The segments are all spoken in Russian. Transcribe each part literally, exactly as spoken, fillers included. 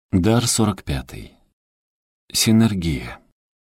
Дар сорок пятый. Синергия.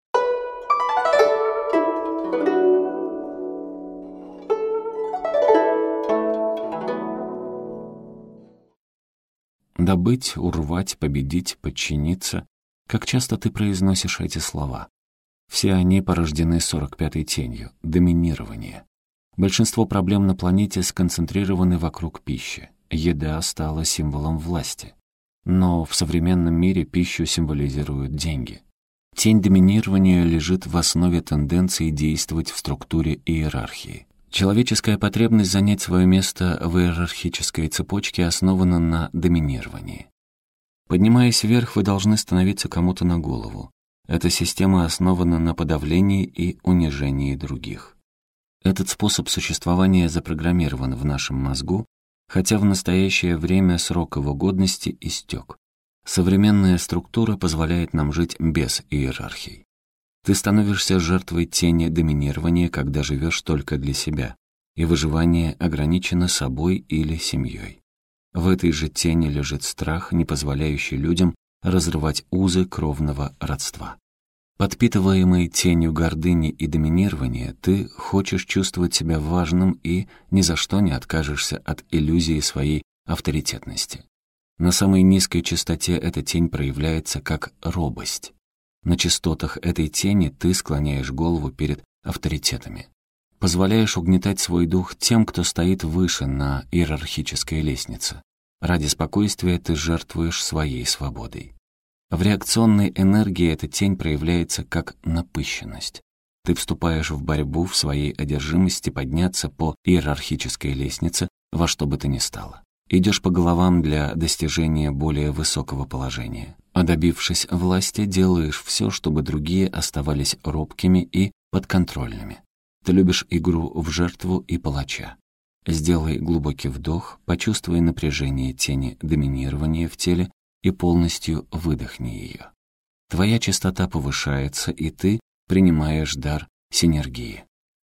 Добыть, урвать, победить, подчиниться. Как часто ты произносишь эти слова? Все они порождены сорок пятой тенью — доминирование. Большинство проблем на планете сконцентрированы вокруг пищи. Еда стала символом власти. Но в современном мире пищу символизируют деньги. Тень доминирования лежит в основе тенденции действовать в структуре иерархии. Человеческая потребность занять свое место в иерархической цепочке основана на доминировании. Поднимаясь вверх, вы должны становиться кому-то на голову. Эта система основана на подавлении и унижении других. Этот способ существования запрограммирован в нашем мозгу, хотя в настоящее время срок его годности истек. Современная структура позволяет нам жить без иерархий. Ты становишься жертвой тени доминирования, когда живешь только для себя, и выживание ограничено собой или семьей. В этой же тени лежит страх, не позволяющий людям разрывать узы кровного родства. Подпитываемый тенью гордыни и доминирования, ты хочешь чувствовать себя важным и ни за что не откажешься от иллюзии своей авторитетности. На самой низкой частоте эта тень проявляется как робость. На частотах этой тени ты склоняешь голову перед авторитетами. Позволяешь угнетать свой дух тем, кто стоит выше на иерархической лестнице. Ради спокойствия ты жертвуешь своей свободой. В реакционной энергии эта тень проявляется как напыщенность. Ты вступаешь в борьбу в своей одержимости подняться по иерархической лестнице во что бы то ни стало. Идешь по головам для достижения более высокого положения. А добившись власти, делаешь все, чтобы другие оставались робкими и подконтрольными. Ты любишь игру в жертву и палача. Сделай глубокий вдох, почувствуй напряжение тени доминирования в теле и полностью выдохни ее. Твоя частота повышается, и ты принимаешь дар синергии.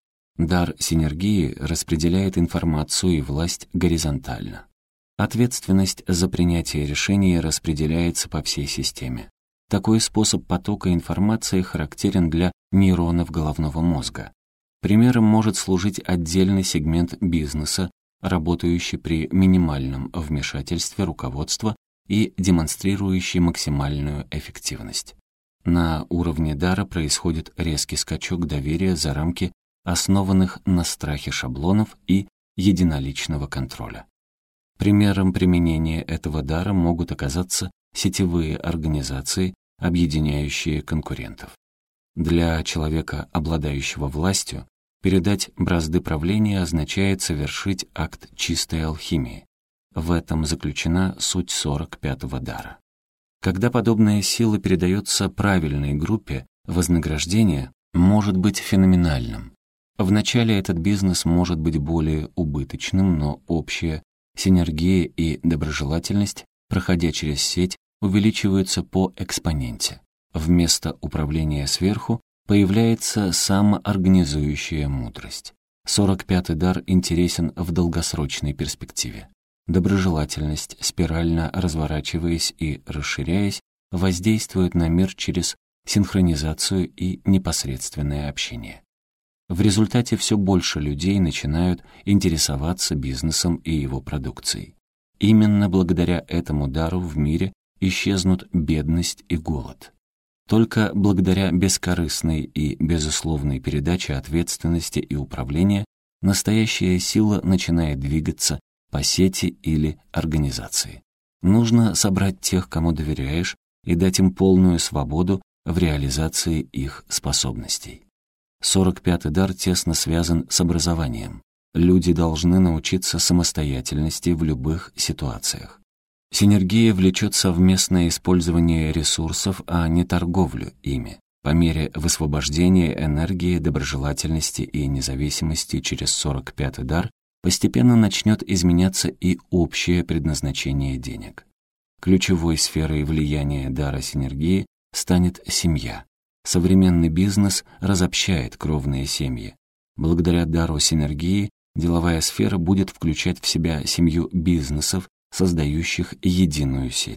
Дар синергии распределяет информацию и власть горизонтально. Ответственность за принятие решений распределяется по всей системе. Такой способ потока информации характерен для нейронов головного мозга. Примером может служить отдельный сегмент бизнеса, работающий при минимальном вмешательстве руководства и демонстрирующий максимальную эффективность. На уровне дара происходит резкий скачок доверия за рамки основанных на страхе шаблонов и единоличного контроля. Примером применения этого дара могут оказаться сетевые организации, объединяющие конкурентов. Для человека, обладающего властью, передать бразды правления означает совершить акт чистой алхимии. В этом заключена суть сорок пятого дара. Когда подобная сила передается правильной группе, вознаграждение может быть феноменальным. Вначале этот бизнес может быть более убыточным, но общая синергия и доброжелательность, проходя через сеть, увеличиваются по экспоненте. Вместо управления сверху появляется самоорганизующая мудрость. сорок пятый дар интересен в долгосрочной перспективе. Доброжелательность, спирально разворачиваясь и расширяясь, воздействует на мир через синхронизацию и непосредственное общение. В результате все больше людей начинают интересоваться бизнесом и его продукцией. Именно благодаря этому дару в мире исчезнут бедность и голод. Только благодаря бескорыстной и безусловной передаче ответственности и управления настоящая сила начинает двигаться по сети или организации. Нужно собрать тех, кому доверяешь, и дать им полную свободу в реализации их способностей. сорок пятый дар тесно связан с образованием. Люди должны научиться самостоятельности в любых ситуациях. Синергия влечет совместное использование ресурсов, а не торговлю ими. По мере высвобождения энергии, доброжелательности и независимости через сорок пятый дар постепенно начнет изменяться и общее предназначение денег. Ключевой сферой влияния дара синергии станет семья. Современный бизнес разобщает кровные семьи. Благодаря дару синергии деловая сфера будет включать в себя семью бизнесов, создающих единую сеть.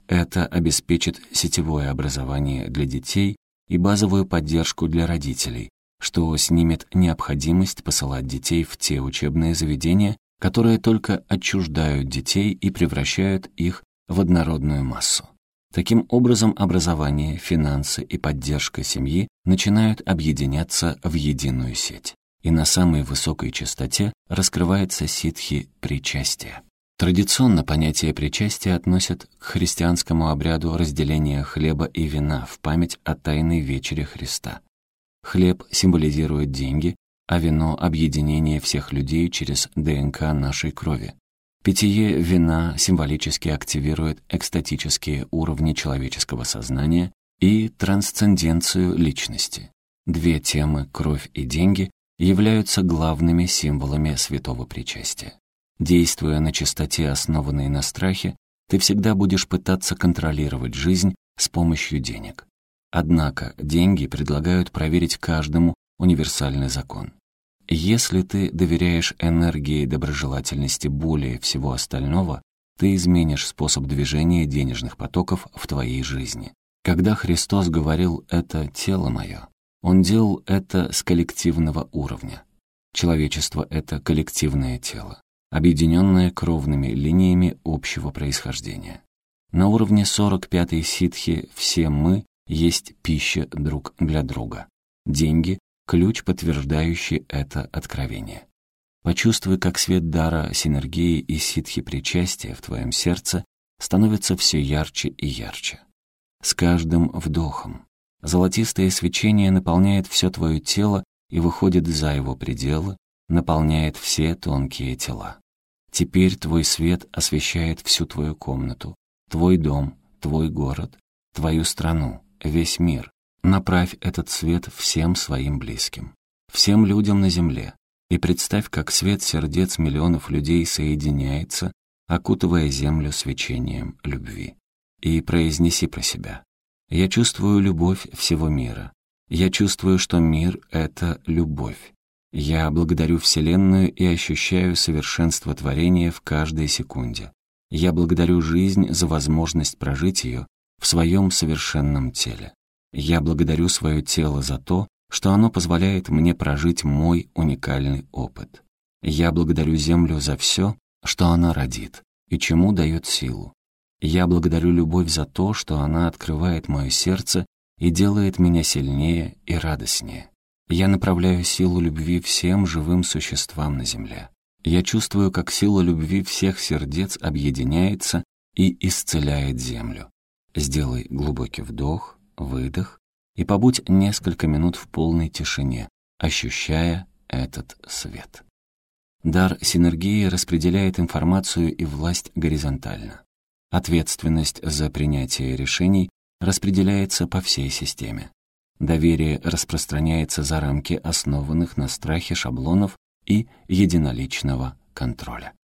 Это обеспечит сетевое образование для детей и базовую поддержку для родителей, что снимет необходимость посылать детей в те учебные заведения, которые только отчуждают детей и превращают их в однородную массу. Таким образом, образование, финансы и поддержка семьи начинают объединяться в единую сеть. И на самой высокой частоте раскрывается ситхи причастия. Традиционно понятие причастия относят к христианскому обряду разделения хлеба и вина в память о Тайной вечере Христа. Хлеб символизирует деньги, а вино — объединение всех людей через ДНК нашей крови. Питье вина символически активирует экстатические уровни человеческого сознания и трансценденцию личности. Две темы, кровь и деньги, являются главными символами святого причастия. Действуя на чистоте, основанной на страхе, ты всегда будешь пытаться контролировать жизнь с помощью денег. Однако деньги предлагают проверить каждому универсальный закон. Если ты доверяешь энергии доброжелательности более всего остального, ты изменишь способ движения денежных потоков в твоей жизни. Когда Христос говорил «это тело мое», Он делал это с коллективного уровня. Человечество — это коллективное тело, объединенное кровными линиями общего происхождения. На уровне сорок пятой ситхи все мы есть пища друг для друга. Деньги — ключ, подтверждающий это откровение. Почувствуй, как свет дара синергии и ситхи причастия в твоем сердце становится все ярче и ярче. С каждым вдохом золотистое свечение наполняет все твое тело и выходит за его пределы, наполняет все тонкие тела. Теперь твой свет освещает всю твою комнату, твой дом, твой город, твою страну, весь мир. Направь этот свет всем своим близким, всем людям на земле, и представь, как свет сердец миллионов людей соединяется, окутывая землю свечением любви. И произнеси про себя: «Я чувствую любовь всего мира. Я чувствую, что мир — это любовь. Я благодарю Вселенную и ощущаю совершенство творения в каждой секунде. Я благодарю жизнь за возможность прожить ее в своем совершенном теле. Я благодарю свое тело за то, что оно позволяет мне прожить мой уникальный опыт. Я благодарю Землю за все, что она родит и чему дает силу. Я благодарю любовь за то, что она открывает мое сердце и делает меня сильнее и радостнее. Я направляю силу любви всем живым существам на Земле. Я чувствую, как сила любви всех сердец объединяется и исцеляет Землю. Сделай глубокий вдох, выдох и побудь несколько минут в полной тишине, ощущая этот свет. Дар синергии распределяет информацию и власть горизонтально. Ответственность за принятие решений распределяется по всей системе. Доверие распространяется за рамки основанных на страхе шаблонов и единоличного контроля.